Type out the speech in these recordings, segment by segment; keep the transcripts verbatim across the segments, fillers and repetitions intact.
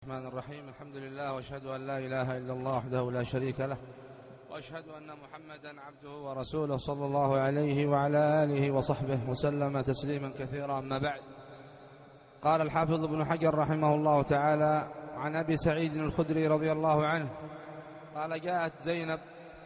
الرحمن الرحيم. الحمد لله واشهد ان لا اله الا الله وحده لا شريك له، واشهد ان محمدا عبده ورسوله صلى الله عليه وعلى اله وصحبه وسلم تسليما كثيرا. اما بعد، قال الحافظ ابن حجر رحمه الله تعالى عن ابي سعيد الخدري رضي الله عنه قال جاءت زينب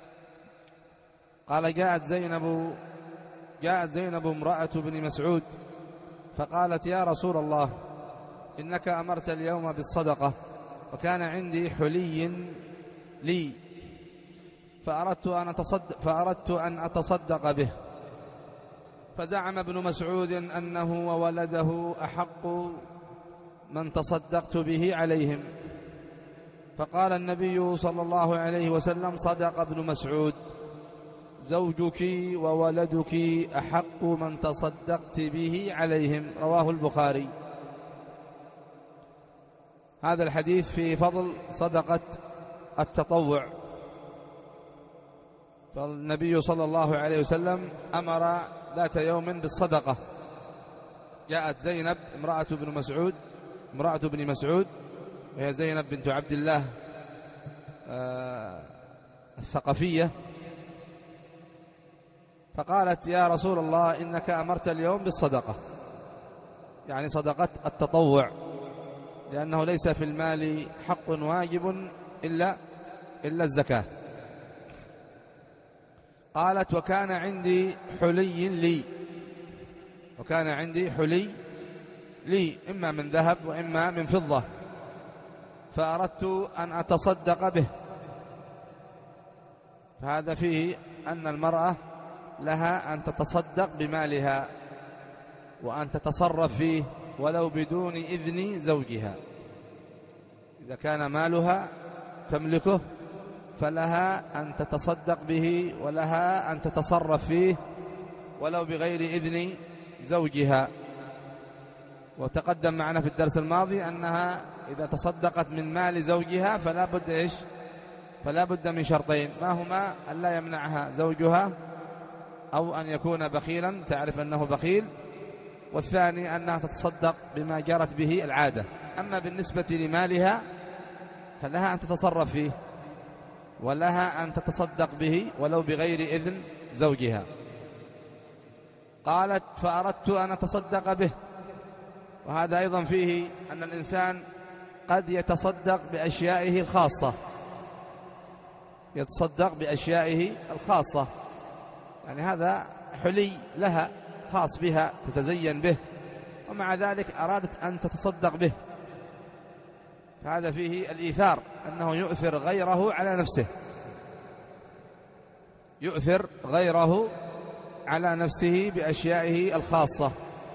قال جاءت زينب جاءت زينب امرأة بن مسعود فقالت: يا رسول الله، إنك أمرت اليوم بالصدقة، وكان عندي حلي لي فأردت أن أتصدق, فأردت أن أتصدق به. فزعم ابن مسعود أنه وولده أحق من تصدقت به عليهم. فقال النبي صلى الله عليه وسلم: صدق ابن مسعود، زوجك وولدك أحق من تصدقت به عليهم. رواه البخاري. هذا الحديث في فضل صدقة التطوع. فالنبي صلى الله عليه وسلم أمر ذات يوم بالصدقة. جاءت زينب امرأة بن مسعود امرأة بن مسعود وهي زينب بنت عبد الله الثقفية، فقالت: يا رسول الله، إنك أمرت اليوم بالصدقة، يعني صدقة التطوع، لأنه ليس في المال حق واجب إلا إلا الزكاة. قالت: وكان عندي حلي لي وكان عندي حلي لي إما من ذهب وإما من فضة، فأردت أن أتصدق به. فهذا فيه أن المرأة لها أن تتصدق بمالها وأن تتصرف فيه ولو بدون إذن زوجها. إذا كان مالها تملكه فلها أن تتصدق به ولها أن تتصرف فيه ولو بغير إذن زوجها. وتقدم معنا في الدرس الماضي أنها إذا تصدقت من مال زوجها فلا بد إيش فلا بد من شرطين، ما هما؟ أن لا يمنعها زوجها، أو أن يكون بخيلا تعرف أنه بخيل، والثاني أنها تتصدق بما جرت به العادة. أما بالنسبة لمالها فلها أن تتصرف فيه ولها أن تتصدق به ولو بغير إذن زوجها. قالت: فأردت أن أتصدق به. وهذا أيضا فيه أن الإنسان قد يتصدق بأشيائه الخاصة يتصدق بأشيائه الخاصة يعني هذا حلي لها خاص بها تتزين به، ومع ذلك أرادت أن تتصدق به. فهذا فيه الإيثار، أنه يؤثر غيره على نفسه يؤثر غيره على نفسه بأشيائه الخاصة.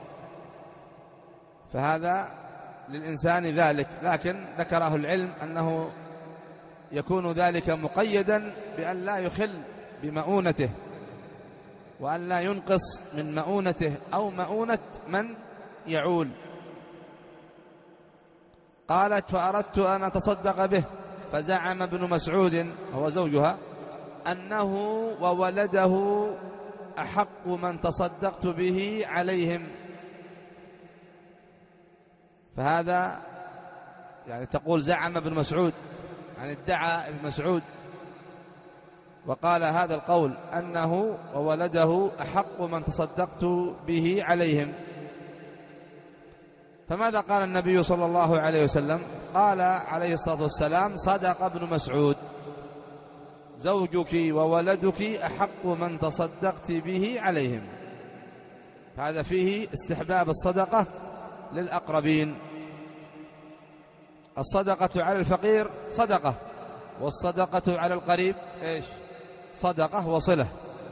فهذا للإنسان ذلك، لكن ذكر أهل العلم أنه يكون ذلك مقيدا بأن لا يخل بمؤونته وأن لا ينقص من مؤونته أو مؤونة من يعول. قالت: فأردت أن أتصدق به. فزعم ابن مسعود هو زوجها أنه وولده أحق من تصدقت به عليهم. فهذا يعني تقول زعم ابن مسعود، يعني ادعى ابن مسعود وقال هذا القول أنه وولده أحق من تصدقت به عليهم. فماذا قال النبي صلى الله عليه وسلم؟ قال عليه الصلاة والسلام: صدق ابن مسعود، زوجك وولدك أحق من تصدقت به عليهم. هذا فيه استحباب الصدقة للأقربين. الصدقة على الفقير صدقة، والصدقة على القريب إيش؟ صدقة وصلة.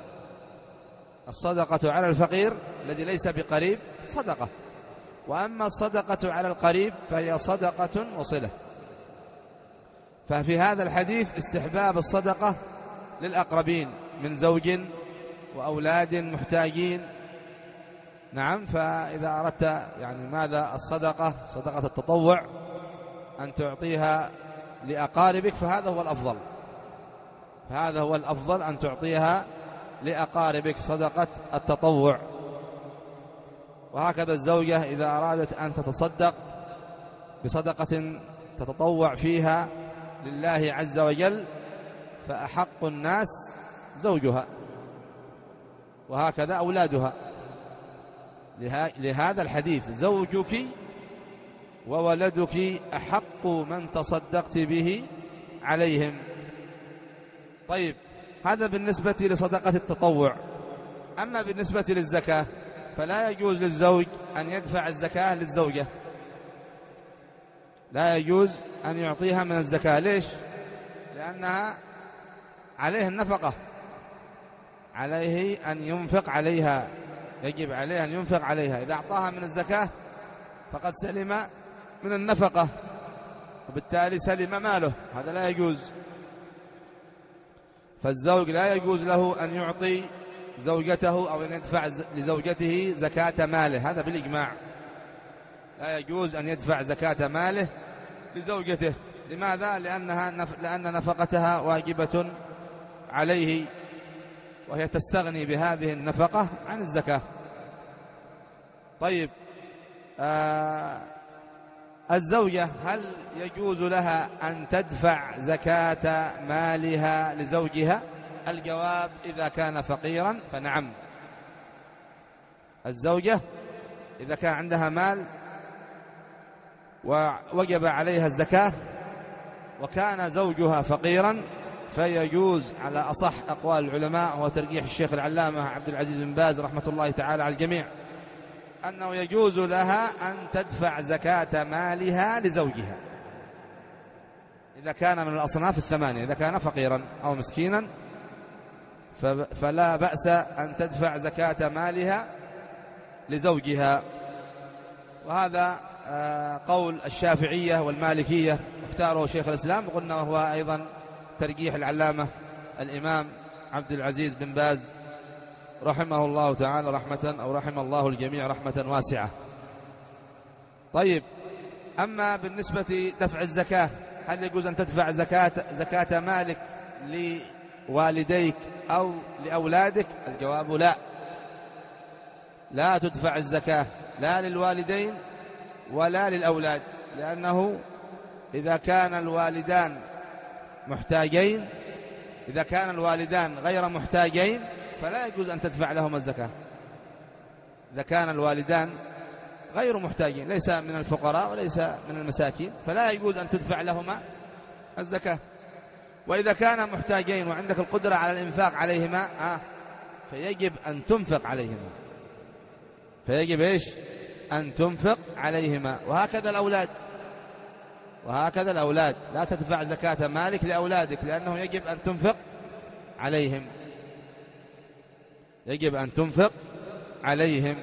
الصدقة على الفقير الذي ليس بقريب صدقة، وأما الصدقة على القريب فهي صدقة وصلة. ففي هذا الحديث استحباب الصدقة للأقربين من زوج وأولاد محتاجين. نعم. فإذا أردت يعني ماذا الصدقة صدقة التطوع أن تعطيها لأقاربك فهذا هو الأفضل فهذا هو الأفضل أن تعطيها لأقاربك صدقة التطوع. وهكذا الزوجة إذا أرادت أن تتصدق بصدقة تتطوع فيها لله عز وجل فأحق الناس زوجها، وهكذا أولادها، لهذا الحديث: زوجك وولدك أحق من تصدقت به عليهم. طيب، هذا بالنسبة لصدقة التطوع. أما بالنسبة للزكاة فلا يجوز للزوج أن يدفع الزكاة للزوجة، لا يجوز أن يعطيها من الزكاة. ليش؟ لأنها عليه النفقة، عليه أن ينفق عليها، يجب عليه أن ينفق عليها. إذا أعطاها من الزكاة فقد سلم من النفقة، وبالتالي سلم ماله، هذا لا يجوز. فالزوج لا يجوز له أن يعطي زوجته أو أن يدفع لزوجته زكاة ماله، هذا بالإجماع. لا يجوز أن يدفع زكاة ماله لزوجته. لماذا؟ لأنها نف... لأن نفقتها واجبة عليه، وهي تستغني بهذه النفقة عن الزكاة. طيب، آه الزوجة هل يجوز لها أن تدفع زكاة مالها لزوجها؟ الجواب: إذا كان فقيرا فنعم. الزوجة إذا كان عندها مال ووجب عليها الزكاة وكان زوجها فقيرا فيجوز على أصح أقوال العلماء، وهو ترجيح الشيخ العلامة عبد العزيز بن باز رحمة الله تعالى على الجميع، أنه يجوز لها أن تدفع زكاة مالها لزوجها إذا كان من الأصناف الثمانية. إذا كان فقيرا أو مسكينا فلا بأس أن تدفع زكاة مالها لزوجها. وهذا قول الشافعية والمالكية، اختاره شيخ الإسلام، وقلنا وهو أيضا ترجيح العلامة الإمام عبد العزيز بن باز رحمه الله تعالى رحمة أو رحم الله الجميع رحمة واسعة. طيب، أما بالنسبة دفع الزكاة، هل يجوز أن تدفع زكاة زكاة مالك لوالديك أو لأولادك؟ الجواب: لا، لا تدفع الزكاة لا للوالدين ولا للأولاد، لأنه إذا كان الوالدان محتاجين إذا كان الوالدان غير محتاجين فلا يجوز أن تدفع لهم الزكاة. إذا كان الوالدان غير محتاجين، ليس من الفقراء وليس من المساكين، فلا يجوز أن تدفع لهما الزكاة. وإذا كان محتاجين وعندك القدرة على الإنفاق عليهما آه فيجب أن تنفق عليهما فيجب إيش؟ أن تنفق عليهما. وهكذا الأولاد وهكذا الأولاد لا تدفع زكاة مالك لأولادك، لأنه يجب أن تنفق عليهم يجب أن تنفق عليهم.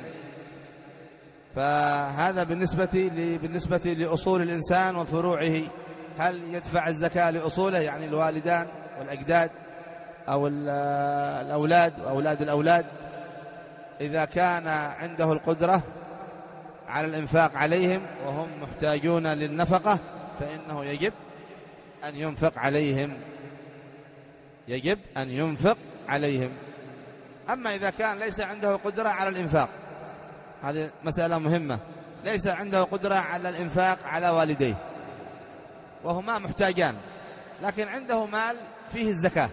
فهذا بالنسبة بالنسبة لأصول الإنسان وفروعه. هل يدفع الزكاة لأصوله، يعني الوالدان والأجداد أو الأولاد وأولاد الأولاد؟ إذا كان عنده القدرة على الإنفاق عليهم وهم محتاجون للنفقة فإنه يجب أن ينفق عليهم يجب أن ينفق عليهم. أما إذا كان ليس عنده قدرة على الإنفاق، هذه مسألة مهمة، ليس عنده قدرة على الإنفاق على والديه وهما محتاجان، لكن عنده مال فيه الزكاة،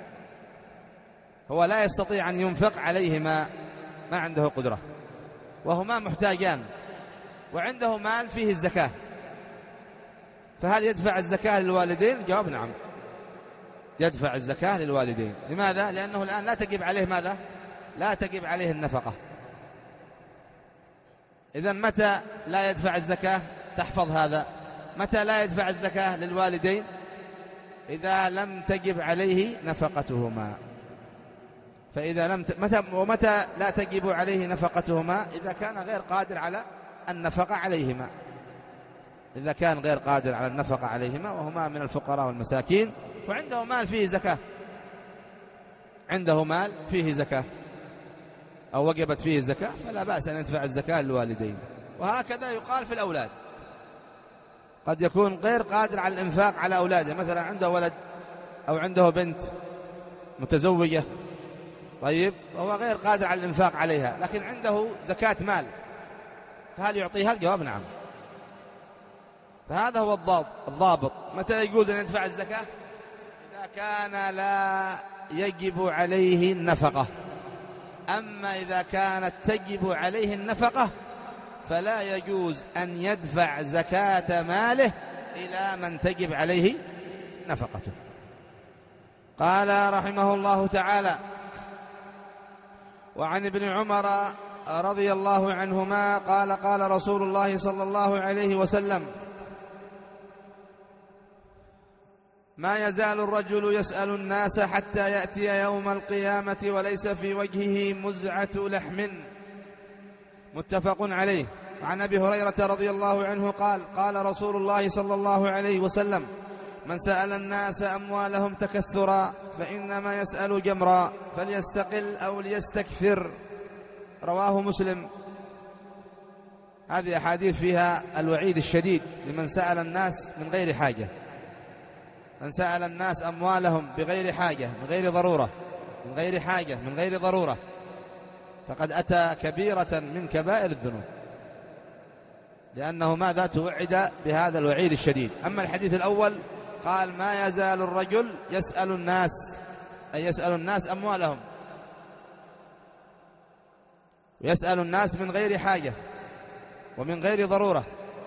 هو لا يستطيع أن ينفق عليهما، ما عنده قدرة، وهما محتاجان وعنده مال فيه الزكاة، فهل يدفع الزكاة للوالدين؟ الجواب: نعم، يدفع الزكاة للوالدين. لماذا؟ لأنه الآن لا تجب عليه ماذا؟ لا تجب عليه النفقة. إذن متى لا يدفع الزكاة؟ تحفظ هذا: متى لا يدفع الزكاة للوالدين؟ إذا لم تجب عليه نفقتهما. فإذا لم ت... متى ومتى لا تجب عليه نفقتهما؟ إذا كان غير قادر على النفقة عليهما إذا كان غير قادر على النفقة عليهما وهما من الفقراء والمساكين وعنده مال فيه زكاة عنده مال فيه زكاة أو وجبت فيه الزكاة فلا بأس أن يدفع الزكاة للوالدين. وهكذا يقال في الأولاد، قد يكون غير قادر على الإنفاق على أولاده، مثلا عنده ولد أو عنده بنت متزوجة، طيب وهو غير قادر على الإنفاق عليها لكن عنده زكاة مال، فهل يعطيها؟ الجواب: نعم، فهذا هو الضابط. متى يجوز أن يدفع الزكاة؟ إذا كان لا يجب عليه النفقة. أما إذا كانت تجب عليه النفقة فلا يجوز أن يدفع زكاة ماله إلى من تجب عليه نفقته. قال رحمه الله تعالى: وعن ابن عمر رضي الله عنهما قال: قال رسول الله صلى الله عليه وسلم: ما يزال الرجل يسأل الناس حتى يأتي يوم القيامة وليس في وجهه مزعة لحم. متفق عليه. عن أبي هريرة رضي الله عنه قال: قال رسول الله صلى الله عليه وسلم: من سأل الناس أموالهم تكثرا فإنما يسأل جمرا فليستقل أو ليستكثر. رواه مسلم. هذه أحاديث فيها الوعيد الشديد لمن سأل الناس من غير حاجة. من سأل الناس أموالهم بغير حاجة، من غير ضرورة، من غير حاجة، من غير ضرورة، فقد أتى كبيرة من كبائر الذنوب، لأنه ماذا؟ توعد بهذا الوعيد الشديد. أما الحديث الأول قال: ما يزال الرجل يسأل الناس، أي يسأل الناس أموالهم، ويسأل الناس من غير حاجة ومن غير ضرورة.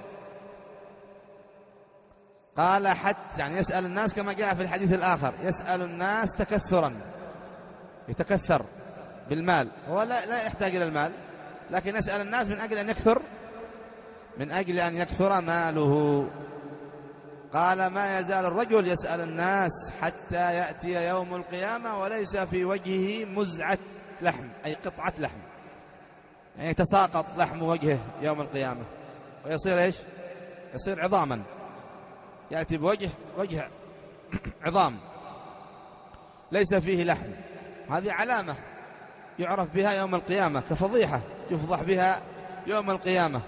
قال حتى، يعني يسأل الناس كما جاء في الحديث الآخر، يسأل الناس تكثرا، يتكثر بالمال، هو لا, لا يحتاج إلى المال، لكن يسأل الناس من أجل أن يكثر، من أجل أن يكثر ماله. قال: ما يزال الرجل يسأل الناس حتى يأتي يوم القيامة وليس في وجهه مزعة لحم، أي قطعة لحم، يعني يتساقط لحم وجهه يوم القيامة ويصير إيش؟ يصير عظاما، يأتي بوجه وجه عظام ليس فيه لحم. هذه علامة يعرف بها يوم القيامة، كفضيحة يفضح بها يوم القيامة.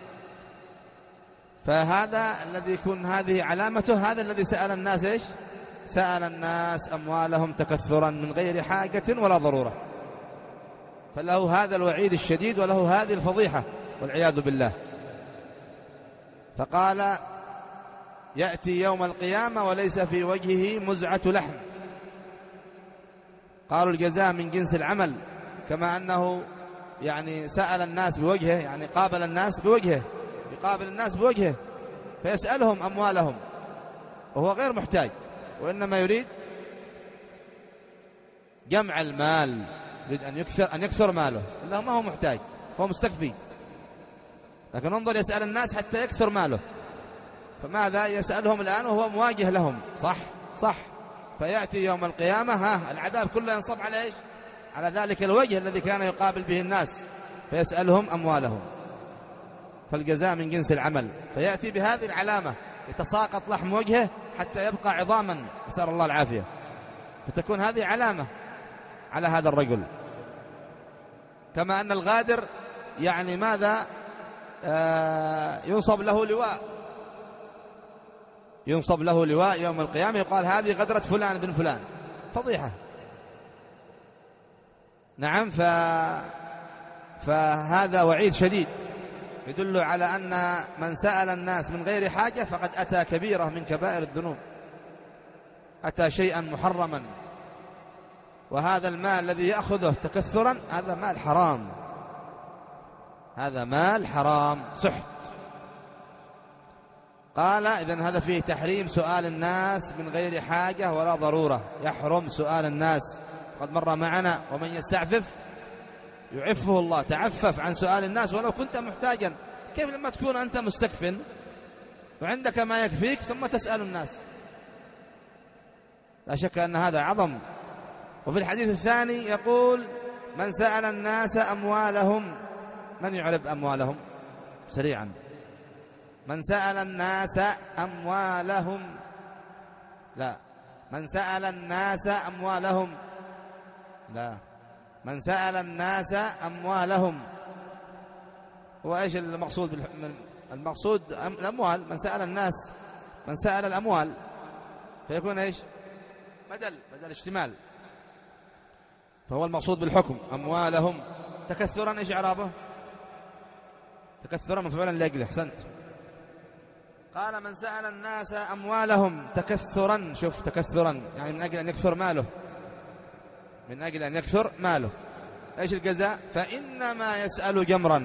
فهذا الذي يكون هذه علامته، هذا الذي سأل الناس إيش؟ سأل الناس أموالهم تكثرا من غير حاجة ولا ضرورة، فله هذا الوعيد الشديد وله هذه الفضيحة والعياذ بالله. فقال: يأتي يوم القيامة وليس في وجهه مزعة لحم. قالوا الجزاء من جنس العمل، كما أنه يعني سأل الناس بوجهه، يعني قابل الناس بوجهه، يقابل الناس بوجهه فيسألهم أموالهم وهو غير محتاج، وإنما يريد جمع المال، يريد أن يكسر, أن يكسر ماله، إلا ما هو محتاج، هو مستكفي، لكن انظر يسأل الناس حتى يكسر ماله. فماذا يسألهم الآن وهو مواجه لهم؟ صح صح. فيأتي يوم القيامة، ها العذاب كله ينصب على إيش؟ على ذلك الوجه الذي كان يقابل به الناس، فيسألهم أموالهم. فالجزاء من جنس العمل، فيأتي بهذه العلامة، يتساقط لحم وجهه حتى يبقى عظاما، نسأل الله العافية، فتكون هذه علامة على هذا الرجل. كما أن الغادر يعني ماذا؟ آه ينصب له لواء، ينصب له لواء يوم القيامة، يقال هذه غدرة فلان بن فلان، فضيحة. نعم. ف... فهذا وعيد شديد يدل على أن من سأل الناس من غير حاجة فقد أتى كبيرة من كبائر الذنوب، أتى شيئا محرما. وهذا المال الذي يأخذه تكثرا هذا مال حرام، هذا مال حرام سحت. قال: إذن هذا فيه تحريم سؤال الناس من غير حاجة ولا ضرورة، يحرم سؤال الناس. قد مر معنا: ومن يستعفف يعفه الله، تعفف عن سؤال الناس ولو كنت محتاجا. كيف لما تكون أنت مستكف وعندك ما يكفيك ثم تسأل الناس؟ لا شك أن هذا عظم. وفي الحديث الثاني يقول: من سأل الناس أموالهم. من يعرف أموالهم سريعا؟ من سأل الناس أموالهم، لا، من سأل الناس أموالهم، لا، من سأل الناس أموالهم. هو إيش المقصود؟ المقصود الأموال. من سأل الناس، من سأل الأموال، فيكون إيش؟ بدل بدل اشتمال، فهو المقصود بالحكم أموالهم. تكثرا إيش إعرابه؟ تكثرا مفعولا لأجله. أحسنت. قال: من سأل الناس أموالهم تكثرا، شوف تكثرا يعني من أجل أن يكثر ماله، من أجل أن يكثر ماله، إيش الجزاء؟ فإنما يسأل جمرا،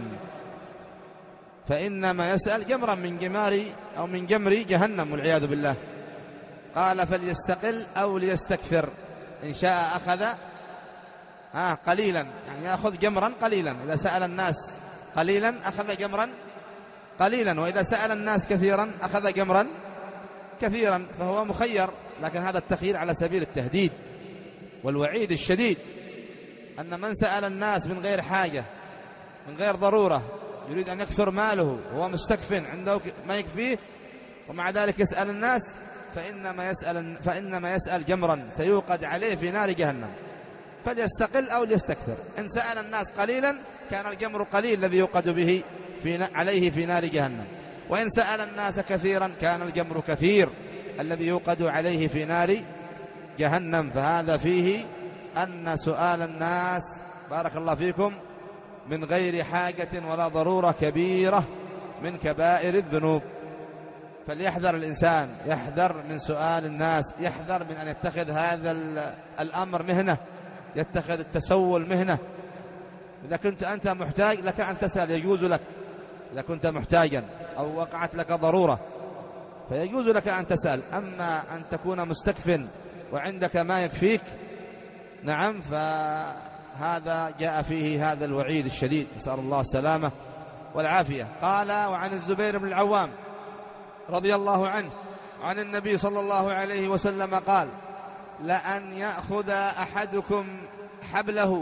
فإنما يسأل جمرا من جمار أو من جمر جهنم والعياذ بالله. قال: فليستقل أو ليستكثر، إن شاء أخذ آه قليلا، يعني يأخذ جمرا قليلا، إذا سأل الناس قليلا أخذ جمرا قليلا، وإذا سأل الناس كثيرا أخذ جمرا كثيرا، فهو مخير. لكن هذا التخيير على سبيل التهديد والوعيد الشديد، أن من سأل الناس من غير حاجة من غير ضرورة يريد أن يكثر ماله وهو مستكف عنده ما يكفيه ومع ذلك يسأل الناس، فإنما يسأل, فإنما يسأل جمرا سيوقد عليه في نار جهنم. فليستقل أو ليستكثر، إن سأل الناس قليلا كان الجمر قليل الذي يوقد به في عليه في نار جهنم، وإن سأل الناس كثيرا كان الجمر كثير الذي يوقد عليه في نار جهنم. فهذا فيه أن سؤال الناس بارك الله فيكم من غير حاجة ولا ضرورة كبيرة من كبائر الذنوب. فليحذر الإنسان، يحذر من سؤال الناس، يحذر من أن يتخذ هذا الأمر مهنة، يتخذ التسول مهنة. إذا كنت أنت محتاج لك أن تسأل، يجوز لك إذا كنت محتاجا أو وقعت لك ضرورة فيجوز لك أن تسأل. أما أن تكون مستكف وعندك ما يكفيك، نعم، فهذا جاء فيه هذا الوعيد الشديد، نسأل الله السلامة والعافية. قال: وعن الزبير بن العوام رضي الله عنه عن النبي صلى الله عليه وسلم قال: لأن يأخذ أحدكم حبله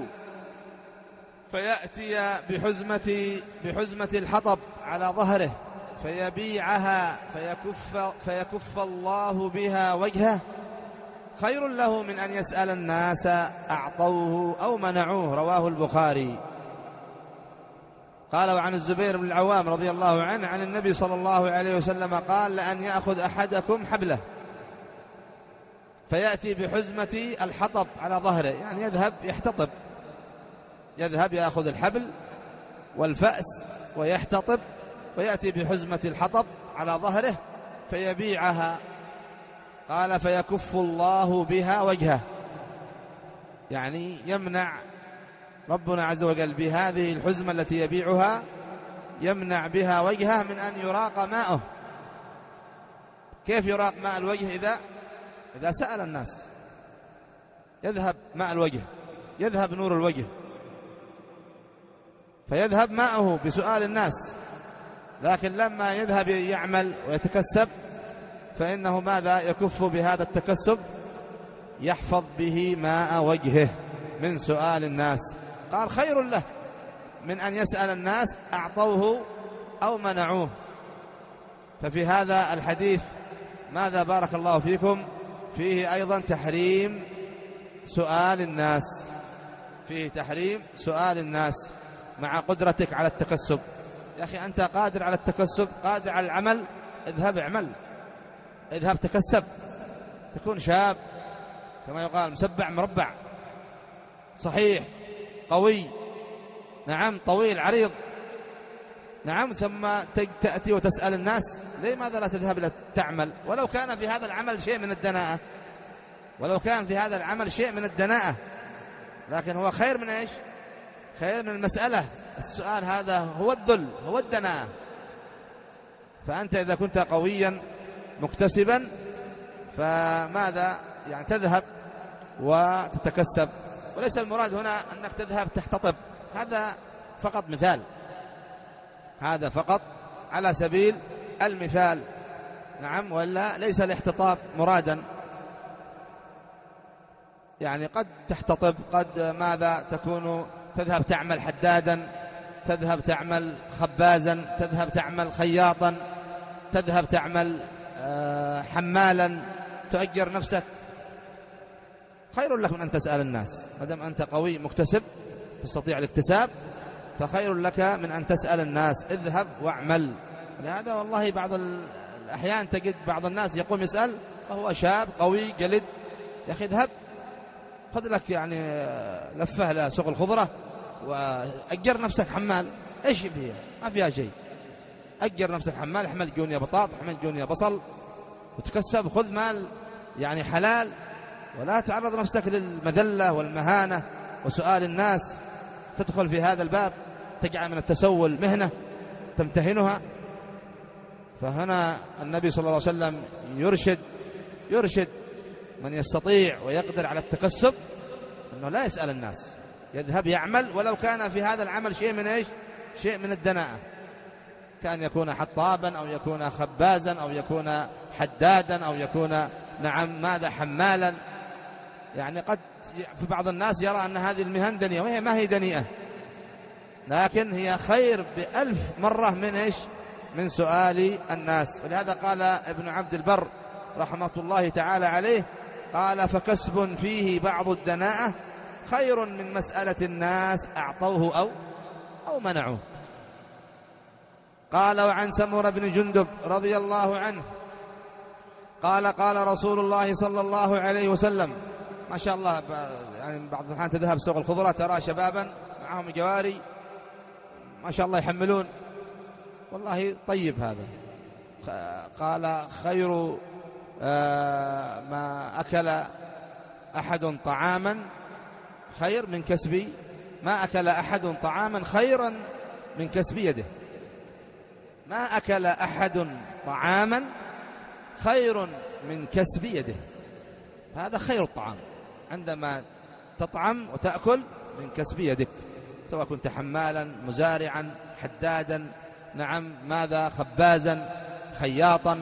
فيأتي بحزمة, بحزمة الحطب على ظهره فيبيعها فيكف, فيكف الله بها وجهه خير له من أن يسأل الناس أعطوه أو منعوه. رواه البخاري. قال: وعن الزبير بن العوام رضي الله عنه عن النبي صلى الله عليه وسلم قال: لأن يأخذ أحدكم حبله فيأتي بحزمة الحطب على ظهره، يعني يذهب يحتطب، يذهب يأخذ الحبل والفأس ويحتطب ويأتي بحزمة الحطب على ظهره فيبيعها. قال: فيكف الله بها وجهه، يعني يمنع ربنا عز وجل بهذه الحزمة التي يبيعها، يمنع بها وجهه من أن يراق ماءه. كيف يراق ماء الوجه؟ إذا إذا سأل الناس يذهب ماء الوجه، يذهب نور الوجه، فيذهب ماءه بسؤال الناس. لكن لما يذهب يعمل ويتكسب فإنه ماذا؟ يكف بهذا التكسب، يحفظ به ماء وجهه من سؤال الناس. قال: خير له من أن يسأل الناس أعطوه أو منعوه. ففي هذا الحديث ماذا بارك الله فيكم؟ فيه أيضا تحريم سؤال الناس، فيه تحريم سؤال الناس مع قدرتك على التكسب. يا أخي أنت قادر على التكسب، قادر على العمل، اذهب اعمل، اذهب تكسب، تكون شاب كما يقال مسبع مربع، صحيح قوي، نعم، طويل عريض، نعم، ثم تأتي وتسأل الناس. لماذا لا تذهب تعمل؟ ولو كان في هذا العمل شيء من الدناءة، ولو كان في هذا العمل شيء من الدناءة، لكن هو خير من إيش؟ خير من المسألة. السؤال هذا هو الذل، هو الدناءة. فأنت إذا كنت قويا مكتسبا فماذا؟ يعني تذهب وتتكسب، وليس المراد هنا أنك تذهب تحتطب، هذا فقط مثال، هذا فقط على سبيل المثال، نعم، ولا ليس الاحتطاب مرادا. يعني قد تحتطب، قد ماذا تكون تذهب تعمل حدادا، تذهب تعمل خبازا، تذهب تعمل خياطا، تذهب تعمل حمالا، تؤجر نفسك. خير لك من أن تسأل الناس، ما دام أنت قوي مكتسب تستطيع الاكتساب، فخير لك من أن تسأل الناس، اذهب واعمل. لهذا والله بعض الأحيان تجد بعض الناس يقوم يسأل وهو شاب قوي جلد، يا أخي اذهب خذ لك يعني لفه لسوق الخضرة وأجر نفسك حمال، إيش فيها؟ ما فيها شيء، أجر نفسك حمال، احمل جونية بطاط، احمل جونية بصل وتكسب، خذ مال يعني حلال، ولا تعرض نفسك للمذلة والمهانة وسؤال الناس، تدخل في هذا الباب تجعل من التسول مهنة تمتهنها. فهنا النبي صلى الله عليه وسلم يرشد يرشد من يستطيع ويقدر على التكسب أنه لا يسأل الناس، يذهب يعمل ولو كان في هذا العمل شيء من إيش؟ شيء من الدناءة، كان يكون حطابا أو يكون خبازا أو يكون حدادا أو يكون نعم ماذا حمالا. يعني قد في بعض الناس يرى أن هذه المهن دنيئة، وهي ما هي دنيئة، لكن هي خير بألف مرة من إيش؟ من سؤال الناس. ولهذا قال ابن عبد البر رحمة الله تعالى عليه، قال فكسب فيه بعض الدناءة خير من مسألة الناس أعطوه أو أو منعوه. قال وعن سمرة بن جندب رضي الله عنه قال قال رسول الله صلى الله عليه وسلم، ما شاء الله يعني بعض الأحيان تذهب سوق الخضرة ترى شبابا معهم جواري ما شاء الله يحملون، والله طيب هذا. قال خير ما أكل أحد طعاما خير من كسب ما أكل أحد طعاما خيرا من كسب يده. ما أكل أحد طعاما خير من كسب يده، هذا خير الطعام عندما تطعم وتأكل من كسب يدك، سواء كنت حمالا مزارعا حدادا نعم ماذا خبازا خياطا.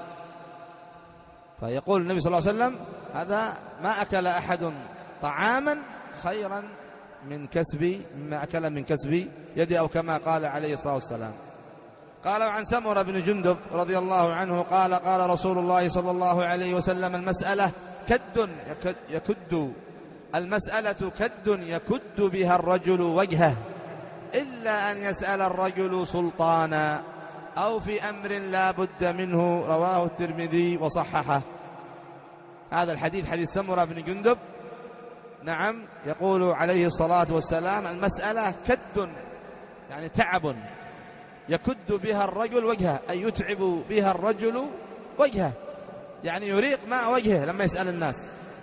فيقول النبي صلى الله عليه وسلم هذا ما أكل أحد طعاما خيرا من كسب مما أكل من كسب يده، أو كما قال عليه الصلاة والسلام. قال وعن سمرة بن جندب رضي الله عنه قال قال رسول الله صلى الله عليه وسلم المسألة كد يكد, يكد المسألة كد يكد بها الرجل وجهه إلا أن يسأل الرجل سلطانا أو في أمر لا بد منه، رواه الترمذي وصححه. هذا الحديث حديث سمرة بن جندب نعم يقول عليه الصلاة والسلام المسألة كد يعني تعب يكد بها الرجل وجهه، أي يتعب بها الرجل وجهه، يعني يريق ماء وجهه لما يسأل الناس.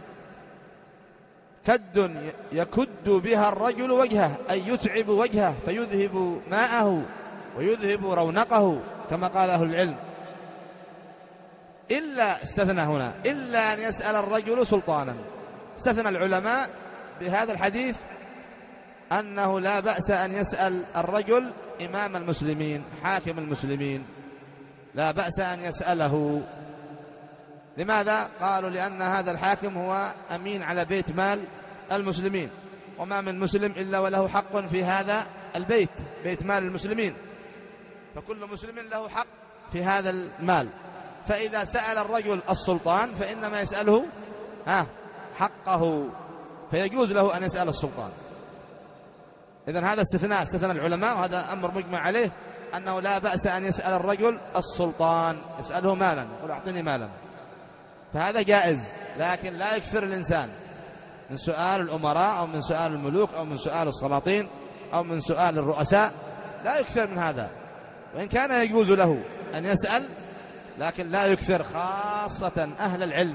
كد يكد بها الرجل وجهه أي يتعب وجهه فيذهب ماءه ويذهب رونقه كما قال أهل العلم. إلا استثنى هنا إلا أن يسأل الرجل سلطانا. استثنى العلماء بهذا الحديث أنه لا بأس أن يسأل الرجل إمام المسلمين حاكم المسلمين، لا بأس أن يسأله. لماذا؟ قالوا لأن هذا الحاكم هو أمين على بيت مال المسلمين، وما من مسلم إلا وله حق في هذا البيت بيت مال المسلمين، فكل مسلم له حق في هذا المال. فإذا سأل الرجل السلطان فإنما يسأله ها حقه، فيجوز له أن يسأل السلطان. إذن هذا استثناء استثناء العلماء، وهذا أمر مجمع عليه أنه لا بأس أن يسأل الرجل السلطان، يسأله مالا يقول أعطني مالا، فهذا جائز، لكن لا يكثر الإنسان من سؤال الأمراء أو من سؤال الملوك أو من سؤال السلاطين أو من سؤال الرؤساء، لا يكثر من هذا، وإن كان يجوز له أن يسأل لكن لا يكثر، خاصة أهل العلم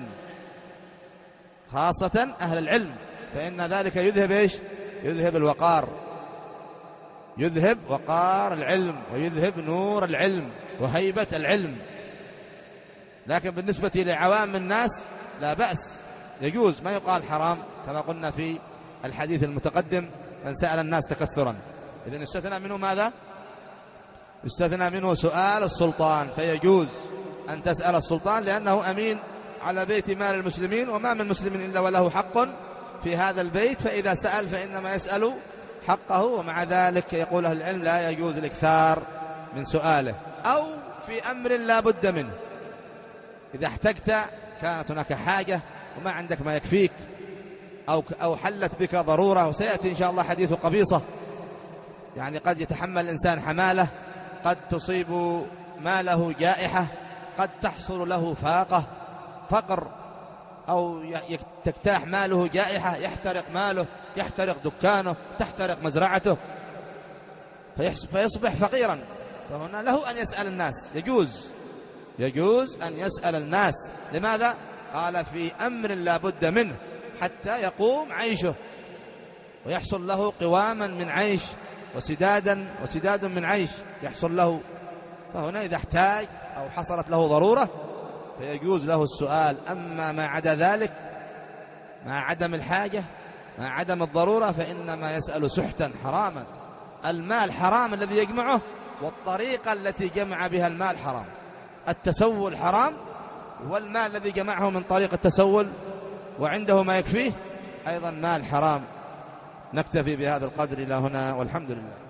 خاصة أهل العلم فإن ذلك يذهب إيش؟ يذهب الوقار، يذهب وقار العلم ويذهب نور العلم وهيبة العلم. لكن بالنسبة لعوام الناس لا بأس، يجوز، ما يقال حرام كما قلنا في الحديث المتقدم من سأل الناس تكثرا. إذن استثنى منه ماذا؟ استثنى منه سؤال السلطان، فيجوز أن تسأل السلطان لأنه أمين على بيت مال المسلمين، وما من مسلم إلا وله حق في هذا البيت، فإذا سأل فإنما يسأل حقه. ومع ذلك يقول أهل العلم لا يجوز الإكثار من سؤاله. أو في أمر لا بد منه، إذا احتجت كانت هناك حاجة وما عندك ما يكفيك، أو أو حلت بك ضرورة، وسيأتي إن شاء الله حديث قبيصة، يعني قد يتحمل الإنسان حمالة، قد تصيب ماله جائحة، قد تحصل له فاقة فقر، أو تجتاح ماله جائحة، يحترق ماله، يحترق دكانه، تحترق مزرعته، فيصبح فقيرا، فهنا له أن يسأل الناس، يجوز يجوز أن يسأل الناس. لماذا؟ قال في أمر لا بد منه حتى يقوم عيشه ويحصل له قواما من عيش وسدادا وسداد من عيش يحصل له. فهنا إذا احتاج أو حصلت له ضرورة فيجوز له السؤال. أما ما عدا ذلك، مع عدم الحاجة مع عدم الضرورة، فإنما يسأل سحتا حراما. المال حرام الذي يجمعه، والطريقة التي جمع بها المال حرام. التسول حرام، والمال الذي جمعه من طريق التسول وعنده ما يكفيه أيضا مال حرام. نكتفي بهذا القدر إلى هنا، والحمد لله.